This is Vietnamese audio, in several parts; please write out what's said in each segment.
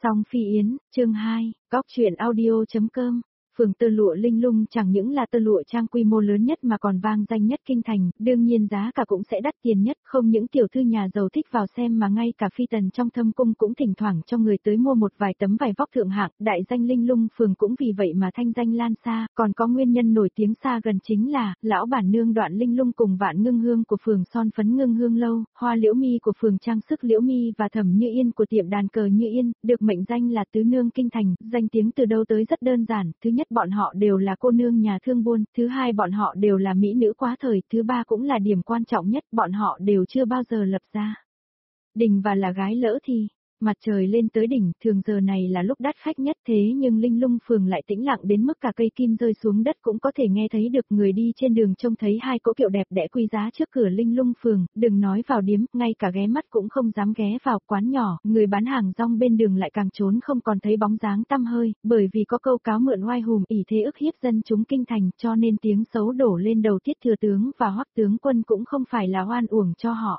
Song Phi Yến, chương 2, Cóc truyện audio.com. Phường tơ lụa Linh Lung chẳng những là tơ lụa trang quy mô lớn nhất mà còn vang danh nhất kinh thành, đương nhiên giá cả cũng sẽ đắt tiền nhất, không những tiểu thư nhà giàu thích vào xem mà ngay cả phi tần trong thâm cung cũng thỉnh thoảng cho người tới mua một vài tấm vải vóc thượng hạng, đại danh Linh Lung phường cũng vì vậy mà thanh danh lan xa, còn có nguyên nhân nổi tiếng xa gần chính là, lão bản nương Đoạn Linh Lung cùng Vạn Ngưng Hương của phường son phấn Ngưng Hương lâu, Hoa Liễu Mi của phường trang sức Liễu Mi và Thẩm Như Yên của tiệm đàn cờ Như Yên, được mệnh danh là tứ nương kinh thành, danh tiếng từ đâu tới rất đơn giản, thứ nhất bọn họ đều là cô nương nhà thương buôn, thứ hai bọn họ đều là mỹ nữ quá thời, thứ ba cũng là điểm quan trọng nhất, bọn họ đều chưa bao giờ lập gia đình và là gái lỡ thì. Mặt trời lên tới đỉnh, thường giờ này là lúc đắt khách nhất, thế nhưng Linh Lung phường lại tĩnh lặng đến mức cả cây kim rơi xuống đất cũng có thể nghe thấy được. Người đi trên đường trông thấy hai cỗ kiệu đẹp đẽ quý giá trước cửa Linh Lung phường, đừng nói vào điếm, ngay cả ghé mắt cũng không dám ghé vào. Quán nhỏ, người bán hàng rong bên đường lại càng trốn không còn thấy bóng dáng tăm hơi, bởi vì có câu cáo mượn oai hùm ỷ thế ức hiếp dân chúng kinh thành, cho nên tiếng xấu đổ lên đầu Tiết thừa tướng và Hoắc tướng quân cũng không phải là oan uổng cho họ.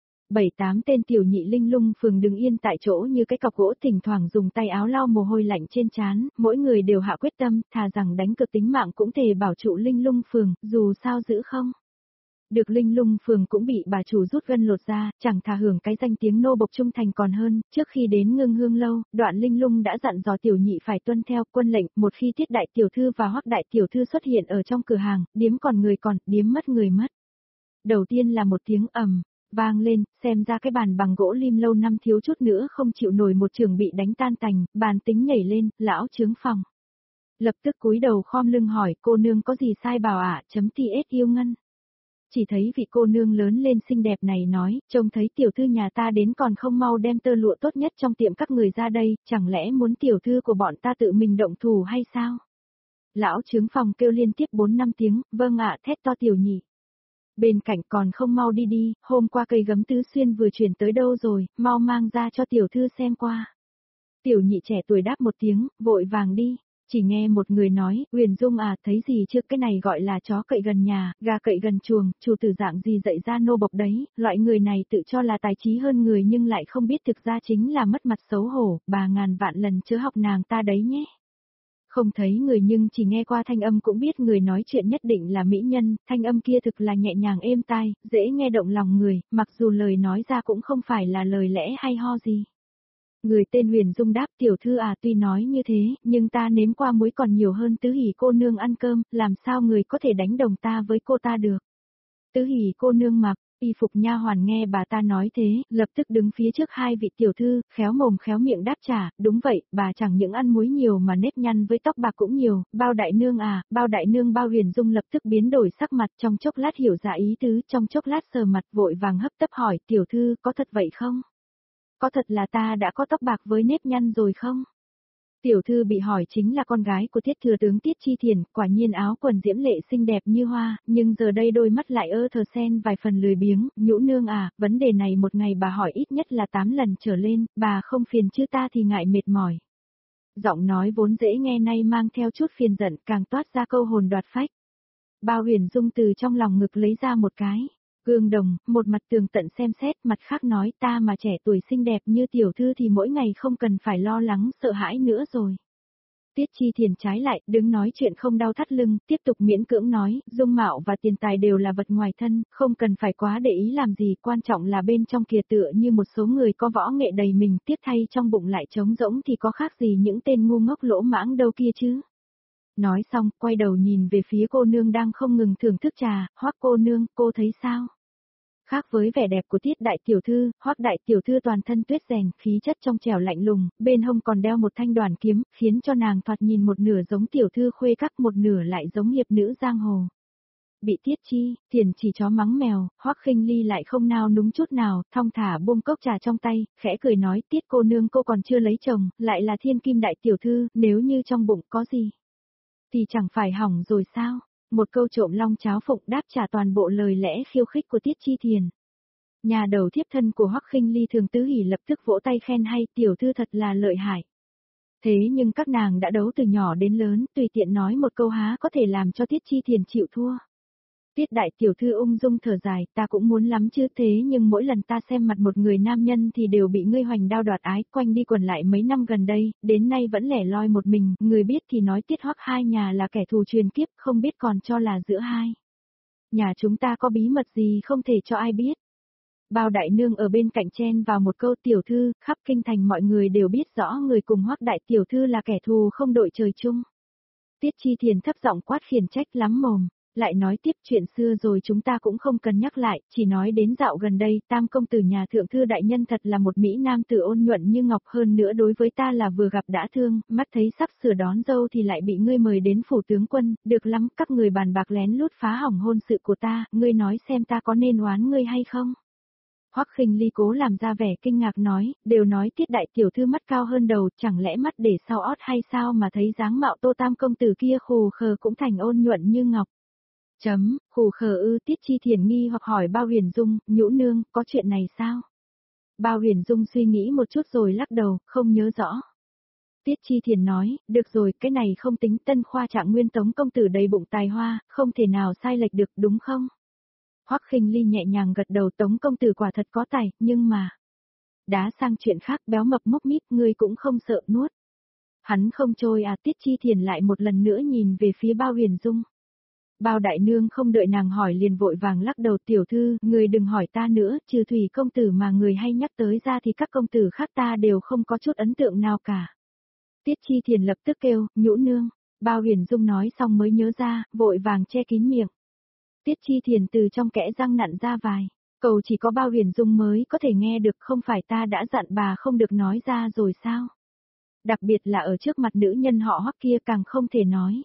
7-8 tên tiểu nhị Linh Lung phường đứng yên tại chỗ như cái cọc gỗ, thỉnh thoảng dùng tay áo lau mồ hôi lạnh trên trán, mỗi người đều hạ quyết tâm, thà rằng đánh cược tính mạng cũng thề bảo trụ Linh Lung phường, dù sao giữ không được. Linh Lung phường cũng bị bà chủ rút gân lột ra, chẳng thà hưởng cái danh tiếng nô bộc trung thành còn hơn. Trước khi đến Ngưng Hương lâu, Đoạn Linh Lung đã dặn dò tiểu nhị phải tuân theo quân lệnh, một khi Tiết đại tiểu thư và Hoắc đại tiểu thư xuất hiện ở trong cửa hàng, điếm còn người còn, điếm mất người mất. Đầu tiên là một tiếng ầm vang lên, xem ra cái bàn bằng gỗ lim lâu năm thiếu chút nữa không chịu nổi một trường bị đánh tan tành, bàn tính nhảy lên, lão trướng phòng lập tức cúi đầu khom lưng hỏi, cô nương có gì sai bảo ạ? TS yêu ngân. Chỉ thấy vị cô nương lớn lên xinh đẹp này nói, trông thấy tiểu thư nhà ta đến còn không mau đem tơ lụa tốt nhất trong tiệm các người ra đây, chẳng lẽ muốn tiểu thư của bọn ta tự mình động thủ hay sao? Lão trướng phòng kêu liên tiếp 4-5 tiếng, vâng ạ, thét to tiểu nhị. Bên cạnh còn không mau đi đi, hôm qua cây gấm tứ xuyên vừa chuyển tới đâu rồi, mau mang ra cho tiểu thư xem qua. Tiểu nhị trẻ tuổi đáp một tiếng, vội vàng đi. Chỉ nghe một người nói, Huyền Dung à, thấy gì chưa, cái này gọi là chó cậy gần nhà, gà cậy gần chuồng, chủ tử dạng gì dạy ra nô bộc đấy, loại người này tự cho là tài trí hơn người nhưng lại không biết thực ra chính là mất mặt xấu hổ, bà ngàn vạn lần chớ học nàng ta đấy nhé. Không thấy người nhưng chỉ nghe qua thanh âm cũng biết người nói chuyện nhất định là mỹ nhân, thanh âm kia thực là nhẹ nhàng êm tai, dễ nghe động lòng người, mặc dù lời nói ra cũng không phải là lời lẽ hay ho gì. Người tên Huyền Dung đáp, tiểu thư à, tuy nói như thế, nhưng ta nếm qua muối còn nhiều hơn Tứ Hỷ cô nương ăn cơm, làm sao người có thể đánh đồng ta với cô ta được. Tứ Hỷ cô nương mặc y phục nha hoàn nghe bà ta nói thế, lập tức đứng phía trước hai vị tiểu thư, khéo mồm khéo miệng đáp trả, đúng vậy, bà chẳng những ăn muối nhiều mà nếp nhăn với tóc bạc cũng nhiều, bao đại nương à, bao đại nương. Bao Huyền Dung lập tức biến đổi sắc mặt, trong chốc lát hiểu ra ý tứ, trong chốc lát sờ mặt vội vàng hấp tấp hỏi, tiểu thư có thật vậy không? Có thật là ta đã có tóc bạc với nếp nhăn rồi không? Tiểu thư bị hỏi chính là con gái của Tiết thừa tướng Tiết Chi Thiền, quả nhiên áo quần diễm lệ xinh đẹp như hoa, nhưng giờ đây đôi mắt lại thờ sen vài phần lười biếng. Nhũ nương à, vấn đề này một ngày bà hỏi ít nhất là 8 lần trở lên, bà không phiền chứ ta thì ngại mệt mỏi. Giọng nói vốn dễ nghe nay mang theo chút phiền giận, càng toát ra câu hồn đoạt phách. Bao Huyền Dung từ trong lòng ngực lấy ra một cái gương đồng, một mặt tường tận xem xét, mặt khác nói, ta mà trẻ tuổi xinh đẹp như tiểu thư thì mỗi ngày không cần phải lo lắng sợ hãi nữa rồi. Tiết Chi Thiền trái lại, đứng nói chuyện không đau thắt lưng, tiếp tục miễn cưỡng nói, dung mạo và tiền tài đều là vật ngoài thân, không cần phải quá để ý làm gì, quan trọng là bên trong kìa, tựa như một số người có võ nghệ đầy mình, tiếp thay trong bụng lại trống rỗng thì có khác gì những tên ngu ngốc lỗ mãng đâu kia chứ. Nói xong, quay đầu nhìn về phía cô nương đang không ngừng thưởng thức trà, Hoắc cô nương, cô thấy sao? Khác với vẻ đẹp của Tiết đại tiểu thư, Hoắc đại tiểu thư toàn thân tuyết rèn, khí chất trong trẻo lạnh lùng, bên hông còn đeo một thanh đoàn kiếm, khiến cho nàng thoạt nhìn một nửa giống tiểu thư khuê các, một nửa lại giống hiệp nữ giang hồ. Bị Tiết Chi Thiền chỉ chó mắng mèo, Hoắc Khinh Ly lại không nao núng chút nào, thong thả buông cốc trà trong tay, khẽ cười nói, Tiết cô nương cô còn chưa lấy chồng, lại là thiên kim đại tiểu thư, nếu như trong bụng có gì thì chẳng phải hỏng rồi sao? Một câu trộm long cháo phụng đáp trả toàn bộ lời lẽ khiêu khích của Tiết Chi Thiền. Nhà đầu thiếp thân của Hoắc Khinh Ly Thường Tứ Hỷ lập tức vỗ tay khen hay, tiểu thư thật là lợi hại. Thế nhưng các nàng đã đấu từ nhỏ đến lớn, tùy tiện nói một câu há có thể làm cho Tiết Chi Thiền chịu thua. Tiết đại tiểu thư ung dung thở dài, ta cũng muốn lắm chứ thế nhưng mỗi lần ta xem mặt một người nam nhân thì đều bị ngươi hoành đao đoạt ái, quanh đi quẩn lại mấy năm gần đây, đến nay vẫn lẻ loi một mình, người biết thì nói Tiết Hoắc hai nhà là kẻ thù truyền kiếp, không biết còn cho là giữa hai nhà chúng ta có bí mật gì không thể cho ai biết. Bao đại nương ở bên cạnh chen vào một câu tiểu thư, khắp kinh thành mọi người đều biết rõ người cùng Hoắc đại tiểu thư là kẻ thù không đội trời chung. Tiết Chi Thiền thấp giọng quát khiển trách lắm mồm, lại nói tiếp chuyện xưa rồi chúng ta cũng không cần nhắc lại, chỉ nói đến dạo gần đây, tam công tử nhà thượng thư đại nhân thật là một mỹ nam tử ôn nhuận như ngọc, hơn nữa đối với ta là vừa gặp đã thương, mắt thấy sắp sửa đón dâu thì lại bị ngươi mời đến phủ tướng quân, được lắm, các người bàn bạc lén lút phá hỏng hôn sự của ta, ngươi nói xem ta có nên oán ngươi hay không? Hoắc Khinh Ly cố làm ra vẻ kinh ngạc nói, đều nói Tiết đại tiểu thư mắt cao hơn đầu, chẳng lẽ mắt để sau ót hay sao mà thấy dáng mạo Tô tam công tử kia khù khờ cũng thành ôn nhuận như ngọc. Khù khờ ư? Tiết Chi Thiền nghi hoặc hỏi Bao Huyền Dung, nhũ nương, có chuyện này sao? Bao Huyền Dung suy nghĩ một chút rồi lắc đầu, không nhớ rõ. Tiết Chi Thiền nói, được rồi, cái này không tính, Tân Khoa Trạng Nguyên Tống công tử đầy bụng tài hoa, không thể nào sai lệch được, đúng không? Hoắc Khinh Ly nhẹ nhàng gật đầu, Tống công tử quả thật có tài, nhưng mà đá sang chuyện khác, béo mập mốc mít, ngươi cũng không sợ nuốt. Hắn không trôi à? Tiết Chi Thiền lại một lần nữa nhìn về phía Bao Huyền Dung. Bao đại nương không đợi nàng hỏi liền vội vàng lắc đầu, tiểu thư, người đừng hỏi ta nữa, trừ Thủy công tử mà người hay nhắc tới ra thì các công tử khác ta đều không có chút ấn tượng nào cả. Tiết Chi Thiền lập tức kêu, nhũ nương. Bao Huyền Dung nói xong mới nhớ ra, vội vàng che kín miệng. Tiết Chi Thiền từ trong kẽ răng nặn ra vài câu chỉ có Bao Huyền Dung mới có thể nghe được, không phải ta đã dặn bà không được nói ra rồi sao? Đặc biệt là ở trước mặt nữ nhân họ Hoắc kia càng không thể nói.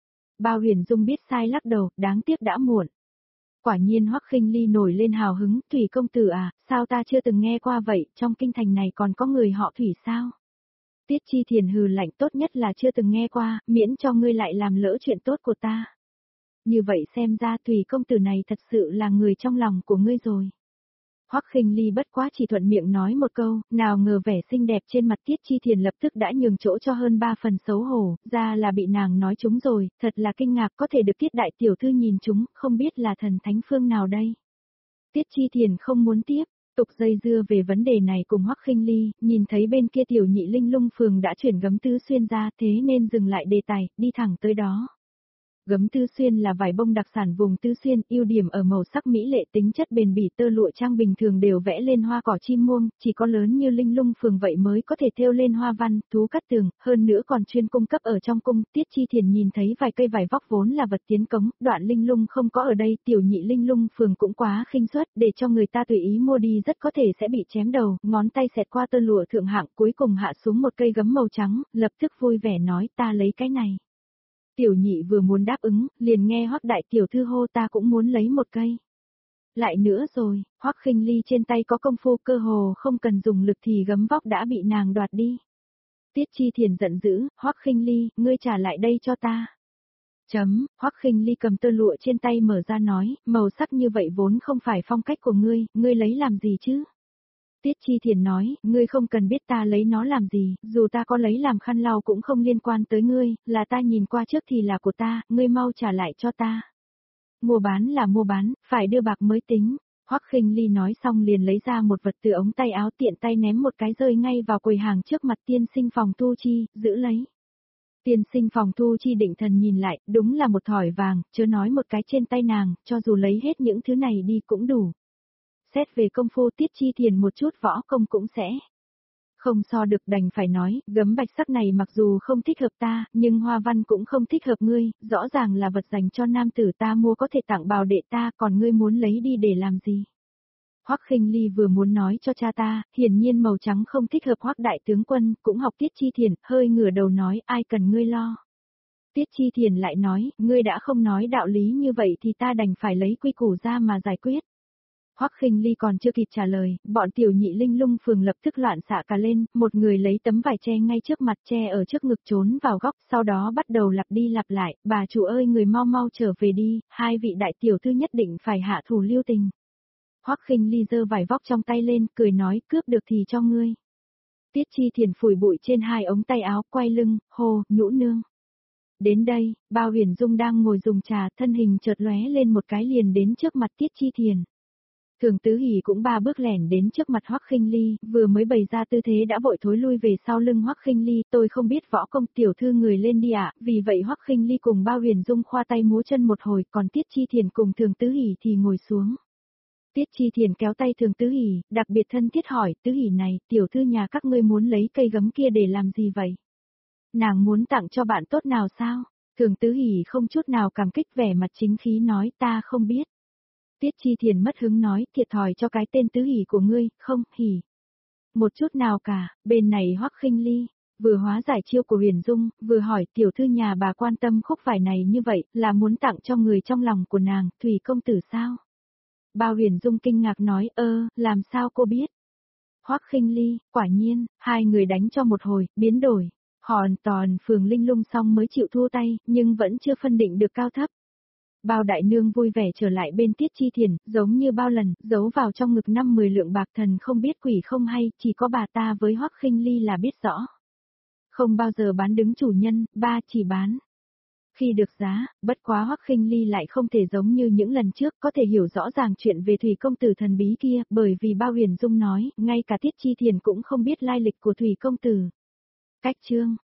Bao Huyền Dung biết sai lắc đầu, đáng tiếc đã muộn. Quả nhiên Hoắc Khinh Ly nổi lên hào hứng, Thủy công tử à, sao ta chưa từng nghe qua vậy, trong kinh thành này còn có người họ Thủy sao? Tiết Chi Thiền hừ lạnh, tốt nhất là chưa từng nghe qua, miễn cho ngươi lại làm lỡ chuyện tốt của ta. Như vậy xem ra Thủy công tử này thật sự là người trong lòng của ngươi rồi. Hoắc Khinh Ly bất quá chỉ thuận miệng nói một câu, nào ngờ vẻ xinh đẹp trên mặt Tiết Chi Thiền lập tức đã nhường chỗ cho hơn 3 phần xấu hổ, ra là bị nàng nói trúng rồi, thật là kinh ngạc có thể được Tiết đại tiểu thư nhìn trúng, không biết là thần thánh phương nào đây. Tiết Chi Thiền không muốn tiếp tục dây dưa về vấn đề này cùng Hoắc Khinh Ly, nhìn thấy bên kia tiểu nhị Linh Lung phường đã chuyển Gấm Tứ Xuyên ra, thế nên dừng lại đề tài, đi thẳng tới đó. Gấm Tứ Xuyên là vải bông đặc sản vùng Tứ Xuyên, ưu điểm ở màu sắc mỹ lệ, tính chất bền bỉ, tơ lụa trang bình thường đều vẽ lên hoa cỏ chim muông, chỉ có lớn như Linh Lung phường vậy mới có thể thêu lên hoa văn, thú cắt tường, hơn nữa còn chuyên cung cấp ở trong cung. Tiết Chi Thiền nhìn thấy vài cây vải vóc vốn là vật tiến cống, đoạn Linh Lung không có ở đây, tiểu nhị Linh Lung phường cũng quá khinh suất, để cho người ta tùy ý mua đi rất có thể sẽ bị chém đầu, ngón tay xẹt qua tơ lụa thượng hạng, cuối cùng hạ xuống một cây gấm màu trắng, lập tức vui vẻ nói, ta lấy cái này. Tiểu nhị vừa muốn đáp ứng, liền nghe Hoắc đại tiểu thư hô, ta cũng muốn lấy một cây. Lại nữa rồi, Hoắc Khinh Ly trên tay có công phu, cơ hồ không cần dùng lực thì gấm vóc đã bị nàng đoạt đi. Tiết Chi Thiền giận dữ, Hoắc Khinh Ly, ngươi trả lại đây cho ta. Hoắc Khinh Ly cầm tơ lụa trên tay mở ra nói, màu sắc như vậy vốn không phải phong cách của ngươi lấy làm gì chứ? Tiết Chi Thiền nói, ngươi không cần biết ta lấy nó làm gì, dù ta có lấy làm khăn lau cũng không liên quan tới ngươi, là ta nhìn qua trước thì là của ta, ngươi mau trả lại cho ta. Mua bán là mua bán, phải đưa bạc mới tính. Hoắc Khinh Ly nói xong liền lấy ra một vật từ ống tay áo, tiện tay ném một cái rơi ngay vào quầy hàng trước mặt tiên sinh Phòng Thu Chi, giữ lấy. Tiên sinh Phòng Thu Chi định thần nhìn lại, đúng là một thỏi vàng, chớ nói một cái trên tay nàng, cho dù lấy hết những thứ này đi cũng đủ. Xét về công phu Tiết Chi Thiền một chút võ công cũng sẽ không so được, đành phải nói, gấm bạch sắc này mặc dù không thích hợp ta, nhưng hoa văn cũng không thích hợp ngươi, rõ ràng là vật dành cho nam tử, ta mua có thể tặng bào đệ ta, còn ngươi muốn lấy đi để làm gì? Hoắc Khinh Ly vừa muốn nói cho cha ta, hiển nhiên màu trắng không thích hợp Hoắc đại tướng quân, cũng học Tiết Chi Thiền, hơi ngửa đầu nói, ai cần ngươi lo. Tiết Chi Thiền lại nói, ngươi đã không nói đạo lý như vậy thì ta đành phải lấy quy củ ra mà giải quyết. Hoắc Khinh Ly còn chưa kịp trả lời, bọn tiểu nhị Linh Lung phường lập tức loạn xạ cả lên, một người lấy tấm vải che ngay trước mặt, che ở trước ngực trốn vào góc, sau đó bắt đầu lặp đi lặp lại, bà chủ ơi người mau mau trở về đi, hai vị đại tiểu thư nhất định phải hạ thủ lưu tình. Hoắc Khinh Ly giơ vải vóc trong tay lên, cười nói, cướp được thì cho ngươi. Tiết Chi Thiền phủi bụi trên hai ống tay áo, quay lưng, hô, nhũ nương. Đến đây, Bao Huyền Dung đang ngồi dùng trà, thân hình chợt lóe lên một cái liền đến trước mặt Tiết Chi Thiền. Thường Tứ Hỷ cũng 3 bước lẻn đến trước mặt Hoắc Khinh Ly, vừa mới bày ra tư thế đã vội thối lui về sau lưng Hoắc Khinh Ly, tôi không biết võ công tiểu thư người lên đi ạ, vì vậy Hoắc Khinh Ly cùng Bao Huyền Dung khoa tay múa chân một hồi, còn Tiết Chi Thiền cùng Thường Tứ Hỷ thì ngồi xuống. Tiết Chi Thiền kéo tay Thường Tứ Hỷ, đặc biệt thân thiết hỏi, Tứ Hỷ này, tiểu thư nhà các ngươi muốn lấy cây gấm kia để làm gì vậy? Nàng muốn tặng cho bạn tốt nào sao? Thường Tứ Hỷ không chút nào cảm kích vẻ mặt chính khí nói ta không biết. Tiết Chi Thiền mất hứng nói, thiệt thòi cho cái tên Tứ Hỷ của ngươi, không, hỉ. Một chút nào cả, bên này Hoắc Khinh Ly, vừa hóa giải chiêu của Huyền Dung, vừa hỏi tiểu thư nhà bà quan tâm khúc vải này như vậy, là muốn tặng cho người trong lòng của nàng, Thủy công tử sao? Bao Huyền Dung kinh ngạc nói, làm sao cô biết? Hoắc Khinh Ly, quả nhiên, hai người đánh cho một hồi, biến đổi. Hoàn toàn Phường Linh Lung xong mới chịu thua tay, nhưng vẫn chưa phân định được cao thấp. Bao đại nương vui vẻ trở lại bên Tiết Chi Thiền, giống như bao lần, giấu vào trong ngực 5-10 lượng bạc, thần không biết quỷ không hay, chỉ có bà ta với Hoắc Khinh Ly là biết rõ. Không bao giờ bán đứng chủ nhân, ba chỉ bán khi được giá, bất quá Hoắc Khinh Ly lại không thể giống như những lần trước có thể hiểu rõ ràng chuyện về Thủy công tử thần bí kia, bởi vì Bao Huyền Dung nói, ngay cả Tiết Chi Thiền cũng không biết lai lịch của Thủy công tử. Cách chương